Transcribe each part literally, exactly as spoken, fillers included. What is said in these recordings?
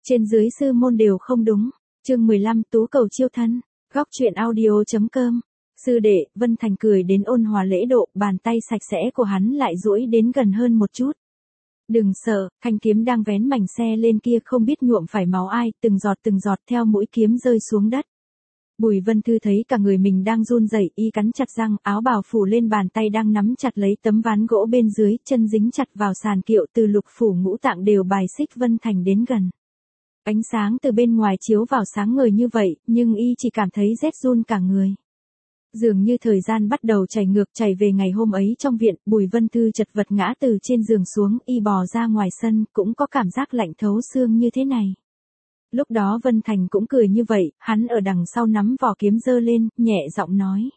Trên dưới sư môn đều không đúng. Chương mười lăm Tú cầu chiêu thân. Góc truyện audio.com. Sư đệ, Vân Thành cười đến ôn hòa lễ độ, bàn tay sạch sẽ của hắn lại duỗi đến gần hơn một chút. Đừng sợ, thanh kiếm đang vén mảnh xe lên kia không biết nhuộm phải máu ai, từng giọt từng giọt theo mũi kiếm rơi xuống đất. Bùi Vân Thư thấy cả người mình đang run rẩy, y cắn chặt răng, áo bào phủ lên bàn tay đang nắm chặt lấy tấm ván gỗ bên dưới, chân dính chặt vào sàn kiệu, từ lục phủ ngũ tạng đều bài xích Vân Thành đến gần. Ánh sáng từ bên ngoài chiếu vào sáng ngời như vậy, nhưng y chỉ cảm thấy rét run cả người. Dường như thời gian bắt đầu chảy ngược chảy về ngày hôm ấy trong viện, Bùi Vân Thư chật vật ngã từ trên giường xuống, y bò ra ngoài sân, cũng có cảm giác lạnh thấu xương như thế này. Lúc đó Vân Thành cũng cười như vậy, hắn ở đằng sau nắm vỏ kiếm giơ lên, nhẹ giọng nói.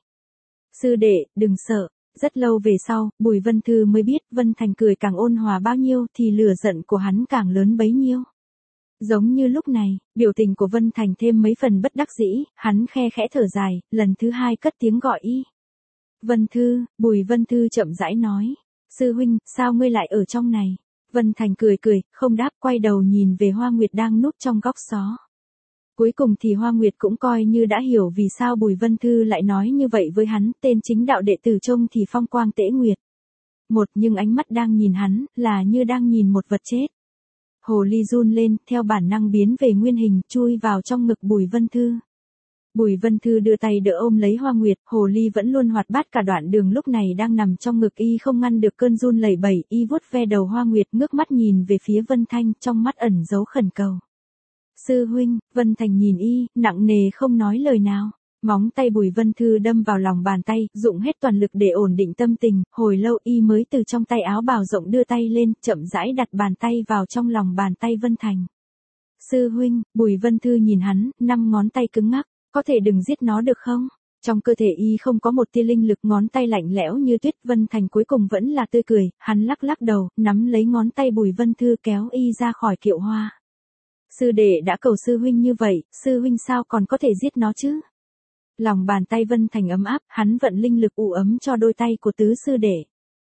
Sư đệ, đừng sợ. Rất lâu về sau, Bùi Vân Thư mới biết Vân Thành cười càng ôn hòa bao nhiêu thì lửa giận của hắn càng lớn bấy nhiêu. Giống như lúc này, biểu tình của Vân Thành thêm mấy phần bất đắc dĩ, hắn khe khẽ thở dài, lần thứ hai cất tiếng gọi y. Vân Thư, Bùi Vân Thư chậm rãi nói. Sư huynh, sao ngươi lại ở trong này? Vân Thành cười cười, không đáp, quay đầu nhìn về Hoa Nguyệt đang núp trong góc xó. Cuối cùng thì Hoa Nguyệt cũng coi như đã hiểu vì sao Bùi Vân Thư lại nói như vậy với hắn, tên chính đạo đệ tử trông thì phong quang tễ nguyệt. Một nhưng ánh mắt đang nhìn hắn, là như đang nhìn một vật chết. Hồ ly run lên, theo bản năng biến về nguyên hình, chui vào trong ngực Bùi Vân Thư. Bùi Vân Thư đưa tay đỡ ôm lấy Hoa Nguyệt, hồ ly vẫn luôn hoạt bát cả đoạn đường lúc này đang nằm trong ngực y không ngăn được cơn run lẩy bẩy, y vuốt ve đầu Hoa Nguyệt, ngước mắt nhìn về phía Vân Thanh, trong mắt ẩn dấu khẩn cầu. Sư huynh, Vân Thành nhìn y, nặng nề không nói lời nào. Móng tay Bùi Vân Thư đâm vào lòng bàn tay, dụng hết toàn lực để ổn định tâm tình, hồi lâu y mới từ trong tay áo bào rộng đưa tay lên, chậm rãi đặt bàn tay vào trong lòng bàn tay Vân Thành. Sư huynh, Bùi Vân Thư nhìn hắn, năm ngón tay cứng ngắc, có thể đừng giết nó được không? Trong cơ thể y không có một tia linh lực, ngón tay lạnh lẽo như tuyết. Vân Thành cuối cùng vẫn là tươi cười, hắn lắc lắc đầu, nắm lấy ngón tay Bùi Vân Thư kéo y ra khỏi kiệu hoa. Sư đệ đã cầu sư huynh như vậy, sư huynh sao còn có thể giết nó chứ? Lòng bàn tay Vân Thành ấm áp, hắn vận linh lực ủ ấm cho đôi tay của tứ sư đệ.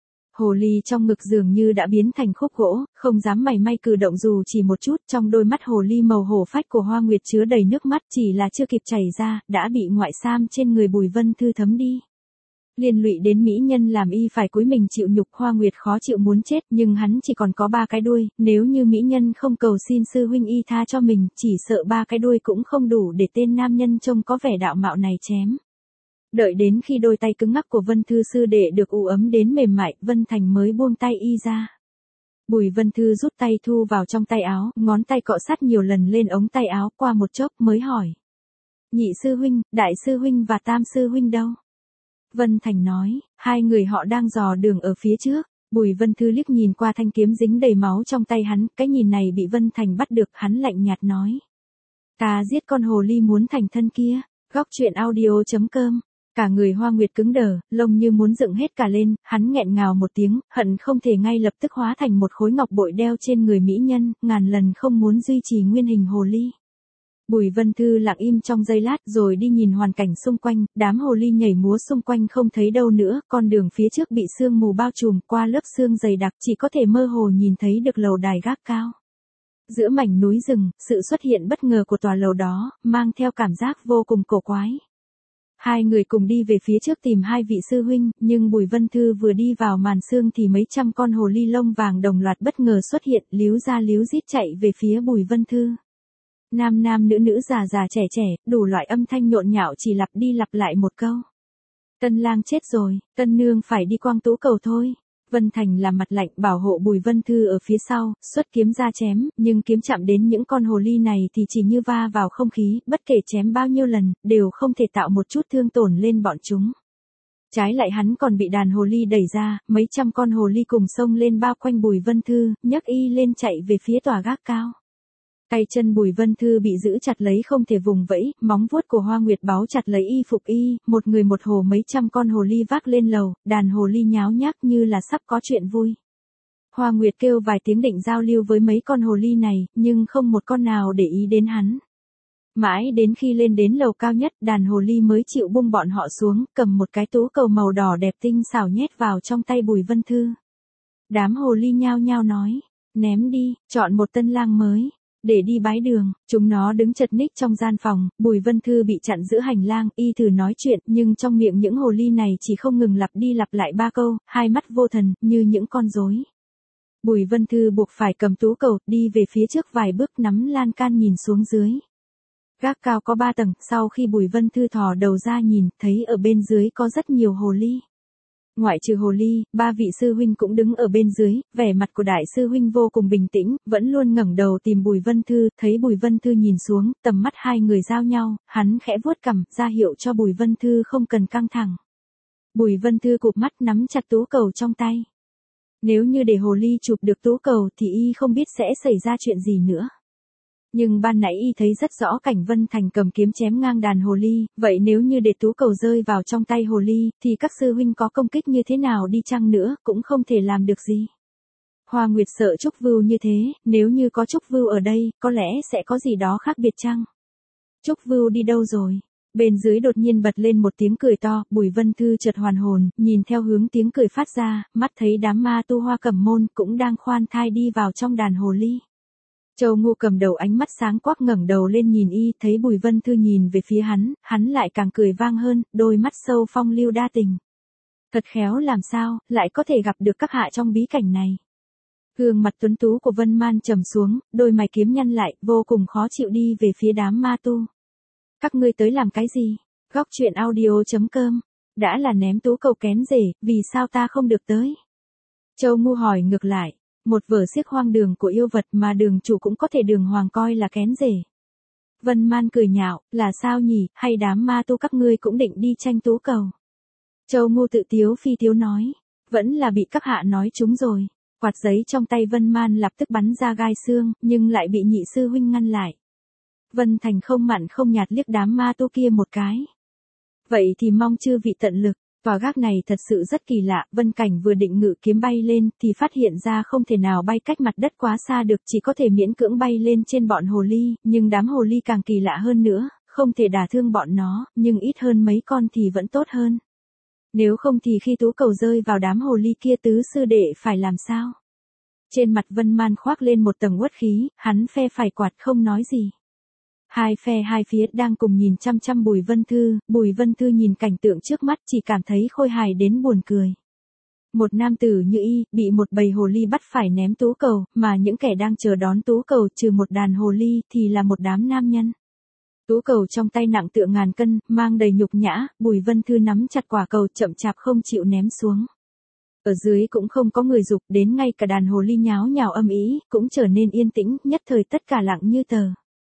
Hồ ly trong ngực dường như đã biến thành khúc gỗ, không dám mảy may cử động dù chỉ một chút, trong đôi mắt hồ ly màu hổ phách của Hoa Nguyệt chứa đầy nước mắt, chỉ là chưa kịp chảy ra, đã bị ngoại sam trên người Bùi Vân Thư thấm đi. Liên lụy đến mỹ nhân làm y phải cúi mình chịu nhục. Hoa Nguyệt khó chịu muốn chết, nhưng hắn chỉ còn có ba cái đuôi, nếu như mỹ nhân không cầu xin sư huynh y tha cho mình, chỉ sợ ba cái đuôi cũng không đủ để tên nam nhân trông có vẻ đạo mạo này chém. Đợi đến khi đôi tay cứng ngắc của Vân Thư sư đệ được ủ ấm đến mềm mại, Vân Thành mới buông tay y ra. Bùi Vân Thư rút tay thu vào trong tay áo, ngón tay cọ sát nhiều lần lên ống tay áo, qua một chốc mới hỏi. Nhị sư huynh, đại sư huynh và tam sư huynh đâu? Vân Thành nói, hai người họ đang dò đường ở phía trước. Bùi Vân Thư liếc nhìn qua thanh kiếm dính đầy máu trong tay hắn, cái nhìn này bị Vân Thành bắt được, hắn lạnh nhạt nói. Ta giết con hồ ly muốn thành thân kia. Góc truyện audio.com. Cả người Hoa Nguyệt cứng đờ, lông như muốn dựng hết cả lên, hắn nghẹn ngào một tiếng, hận không thể ngay lập tức hóa thành một khối ngọc bội đeo trên người mỹ nhân, ngàn lần không muốn duy trì nguyên hình hồ ly. Bùi Vân Thư lặng im trong giây lát rồi đi nhìn hoàn cảnh xung quanh, đám hồ ly nhảy múa xung quanh không thấy đâu nữa, con đường phía trước bị sương mù bao trùm, qua lớp sương dày đặc chỉ có thể mơ hồ nhìn thấy được lầu đài gác cao. Giữa mảnh núi rừng, sự xuất hiện bất ngờ của tòa lầu đó, mang theo cảm giác vô cùng cổ quái. Hai người cùng đi về phía trước tìm hai vị sư huynh, nhưng Bùi Vân Thư vừa đi vào màn sương thì mấy trăm con hồ ly lông vàng đồng loạt bất ngờ xuất hiện, líu ra líu rít chạy về phía Bùi Vân Thư. Nam nam nữ nữ già già trẻ trẻ, đủ loại âm thanh nhộn nhạo chỉ lặp đi lặp lại một câu. Tân lang chết rồi, tân nương phải đi quang tú cầu thôi. Vân Thành làm mặt lạnh bảo hộ Bùi Vân Thư ở phía sau, xuất kiếm ra chém, nhưng kiếm chạm đến những con hồ ly này thì chỉ như va vào không khí, bất kể chém bao nhiêu lần, đều không thể tạo một chút thương tổn lên bọn chúng. Trái lại hắn còn bị đàn hồ ly đẩy ra, mấy trăm con hồ ly cùng xông lên bao quanh Bùi Vân Thư, nhấc y lên chạy về phía tòa gác cao. Tay chân Bùi Vân Thư bị giữ chặt lấy không thể vùng vẫy, móng vuốt của Hoa Nguyệt báu chặt lấy y phục y, một người một hồ mấy trăm con hồ ly vác lên lầu, đàn hồ ly nháo nhác như là sắp có chuyện vui. Hoa Nguyệt kêu vài tiếng định giao lưu với mấy con hồ ly này, nhưng không một con nào để ý đến hắn. Mãi đến khi lên đến lầu cao nhất, đàn hồ ly mới chịu buông bọn họ xuống, cầm một cái tú cầu màu đỏ đẹp tinh xảo nhét vào trong tay Bùi Vân Thư. Đám hồ ly nhao nhao nói, ném đi, chọn một tân lang mới. để đi bái đường. Chúng nó đứng chật ních trong gian phòng, Bùi Vân Thư bị chặn giữa hành lang, y thử nói chuyện, nhưng trong miệng những hồ ly này chỉ không ngừng lặp đi lặp lại ba câu, hai mắt vô thần, như những con rối. Bùi Vân Thư buộc phải cầm tú cầu, đi về phía trước vài bước, nắm lan can nhìn xuống dưới. Gác cao có ba tầng, sau khi Bùi Vân Thư thò đầu ra nhìn, thấy ở bên dưới có rất nhiều hồ ly. Ngoại trừ hồ ly, ba vị sư huynh cũng đứng ở bên dưới, vẻ mặt của đại sư huynh vô cùng bình tĩnh, vẫn luôn ngẩng đầu tìm Bùi Vân Thư, thấy Bùi Vân Thư nhìn xuống, tầm mắt hai người giao nhau, hắn khẽ vuốt cằm, ra hiệu cho Bùi Vân Thư không cần căng thẳng. Bùi Vân Thư cụp mắt nắm chặt tú cầu trong tay. Nếu như để hồ ly chụp được tú cầu thì y không biết sẽ xảy ra chuyện gì nữa. Nhưng ban nãy y thấy rất rõ cảnh Vân Thành cầm kiếm chém ngang đàn hồ ly, vậy nếu như để tú cầu rơi vào trong tay hồ ly, thì các sư huynh có công kích như thế nào đi chăng nữa, cũng không thể làm được gì. Hoa Nguyệt sợ Trúc Vưu như thế, nếu như có Trúc Vưu ở đây, có lẽ sẽ có gì đó khác biệt chăng? Trúc Vưu đi đâu rồi? Bên dưới đột nhiên bật lên một tiếng cười to, Bùi Vân Thư chợt hoàn hồn, nhìn theo hướng tiếng cười phát ra, mắt thấy đám ma tu Hoa Cẩm Môn cũng đang khoan thai đi vào trong đàn hồ ly. Châu Ngu cầm đầu ánh mắt sáng quắc ngẩng đầu lên nhìn y, thấy Bùi Vân Thư nhìn về phía hắn, hắn lại càng cười vang hơn, đôi mắt sâu phong lưu đa tình. Thật khéo làm sao, lại có thể gặp được các hạ trong bí cảnh này. Gương mặt tuấn tú của Vân Man trầm xuống, đôi mày kiếm nhăn lại, vô cùng khó chịu đi về phía đám ma tu. Các ngươi tới làm cái gì? Góc truyện audio chấm com. Đã là ném tú cầu kén rể, vì sao ta không được tới? Châu Ngu hỏi ngược lại. Một vở xiếc hoang đường của yêu vật mà đường chủ cũng có thể đường hoàng coi là kén rể. Vân Man cười nhạo, là sao nhỉ, hay đám ma tu các ngươi cũng định đi tranh tú cầu? Châu Ngu tự tiếu phi tiếu nói, vẫn là bị các hạ nói chúng rồi. Quạt giấy trong tay Vân Man lập tức bắn ra gai xương, nhưng lại bị nhị sư huynh ngăn lại. Vân Thành không mặn không nhạt liếc đám ma tu kia một cái. Vậy thì mong chư vị tận lực. Tòa gác này thật sự rất kỳ lạ, Vân Cảnh vừa định ngự kiếm bay lên thì phát hiện ra không thể nào bay cách mặt đất quá xa được, chỉ có thể miễn cưỡng bay lên trên bọn hồ ly, nhưng đám hồ ly càng kỳ lạ hơn nữa, không thể đả thương bọn nó, nhưng ít hơn mấy con thì vẫn tốt hơn. Nếu không thì khi tú cầu rơi vào đám hồ ly kia tứ sư đệ phải làm sao? Trên mặt Vân Man khoác lên một tầng uất khí, hắn phe phẩy quạt không nói gì. Hai phe hai phía đang cùng nhìn chăm chăm Bùi Vân Thư, Bùi Vân Thư nhìn cảnh tượng trước mắt chỉ cảm thấy khôi hài đến buồn cười. Một nam tử như y, bị một bầy hồ ly bắt phải ném tú cầu, mà những kẻ đang chờ đón tú cầu trừ một đàn hồ ly thì là một đám nam nhân. Tú cầu trong tay nặng tựa ngàn cân, mang đầy nhục nhã, Bùi Vân Thư nắm chặt quả cầu chậm chạp không chịu ném xuống. Ở dưới cũng không có người dục, đến ngay cả đàn hồ ly nháo nhào âm ý, cũng trở nên yên tĩnh, nhất thời tất cả lặng như tờ.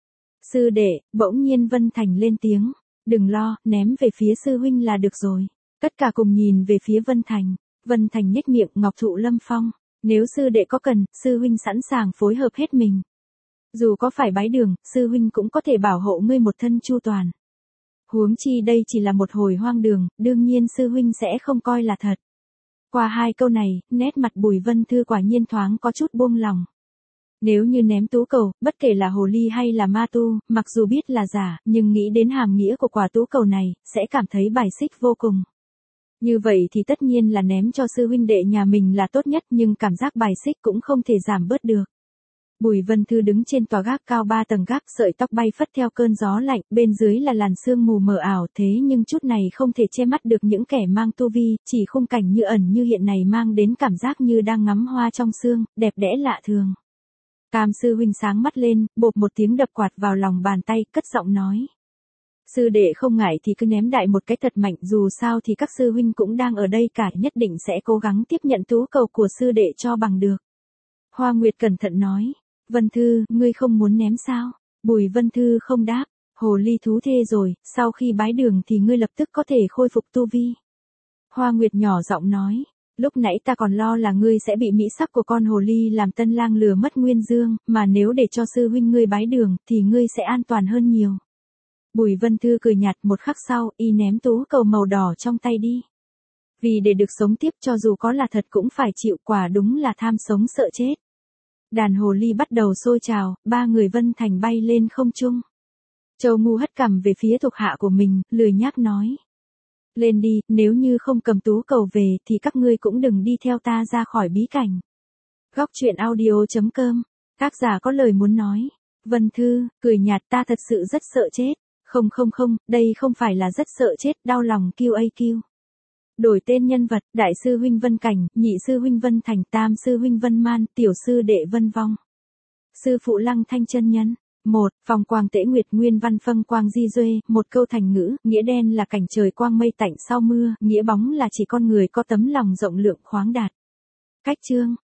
Sư đệ, bỗng nhiên Vân Thành lên tiếng, đừng lo, ném về phía sư huynh là được rồi. Tất cả cùng nhìn về phía Vân Thành, Vân Thành nhếch miệng, Ngọc Thụ Lâm Phong, nếu sư đệ có cần, sư huynh sẵn sàng phối hợp hết mình. Dù có phải bái đường, sư huynh cũng có thể bảo hộ ngươi một thân chu toàn. Huống chi đây chỉ là một hồi hoang đường, đương nhiên sư huynh sẽ không coi là thật. Qua hai câu này, nét mặt Bùi Vân Thư quả nhiên thoáng có chút buông lòng. Nếu như ném tú cầu, bất kể là hồ ly hay là ma tu, mặc dù biết là giả, nhưng nghĩ đến hàm nghĩa của quả tú cầu này, sẽ cảm thấy bài xích vô cùng. Như vậy thì tất nhiên là ném cho sư huynh đệ nhà mình là tốt nhất, nhưng cảm giác bài xích cũng không thể giảm bớt được. Bùi Vân Thư đứng trên tòa gác cao ba tầng gác, sợi tóc bay phất theo cơn gió lạnh, bên dưới là làn sương mù mờ ảo, thế nhưng chút này không thể che mắt được những kẻ mang tu vi, chỉ khung cảnh như ẩn như hiện này mang đến cảm giác như đang ngắm hoa trong sương, đẹp đẽ lạ thường. Tam sư huynh sáng mắt lên, bộp một tiếng đập quạt vào lòng bàn tay, cất giọng nói. Sư đệ không ngại thì cứ ném đại một cái thật mạnh, dù sao thì các sư huynh cũng đang ở đây cả, nhất định sẽ cố gắng tiếp nhận tú cầu của sư đệ cho bằng được. Hoa Nguyệt cẩn thận nói. Vân Thư, ngươi không muốn ném sao? Bùi Vân Thư không đáp, hồ ly thú thê rồi, sau khi bái đường thì ngươi lập tức có thể khôi phục tu vi. Hoa Nguyệt nhỏ giọng nói, lúc nãy ta còn lo là ngươi sẽ bị mỹ sắc của con hồ ly làm tân lang lừa mất nguyên dương, mà nếu để cho sư huynh ngươi bái đường, thì ngươi sẽ an toàn hơn nhiều. Bùi Vân Thư cười nhạt, một khắc sau, y ném tú cầu màu đỏ trong tay đi. Vì để được sống tiếp cho dù có là thật cũng phải chịu, quả đúng là tham sống sợ chết. Đàn hồ ly bắt đầu sôi trào, ba người Vân Thành bay lên không trung. Châu Ngu hất cằm về phía thuộc hạ của mình, lười nhác nói. Lên đi, nếu như không cầm tú cầu về thì các ngươi cũng đừng đi theo ta ra khỏi bí cảnh. Góc truyện audio chấm com. Tác giả có lời muốn nói. Vân Thư, cười nhạt ta thật sự rất sợ chết. Không không không, đây không phải là rất sợ chết, đau lòng kiu a kiu. Đổi tên nhân vật, đại sư huynh Vân Cảnh, nhị sư huynh Vân Thành, tam sư huynh Vân Man, tiểu sư đệ Vân Vong. Sư phụ Lăng Thanh chân nhân. một. Phòng quang tễ nguyệt nguyên văn phân quang di duê, một câu thành ngữ, nghĩa đen là cảnh trời quang mây tạnh sau mưa, nghĩa bóng là chỉ con người có tấm lòng rộng lượng khoáng đạt. Cách chương,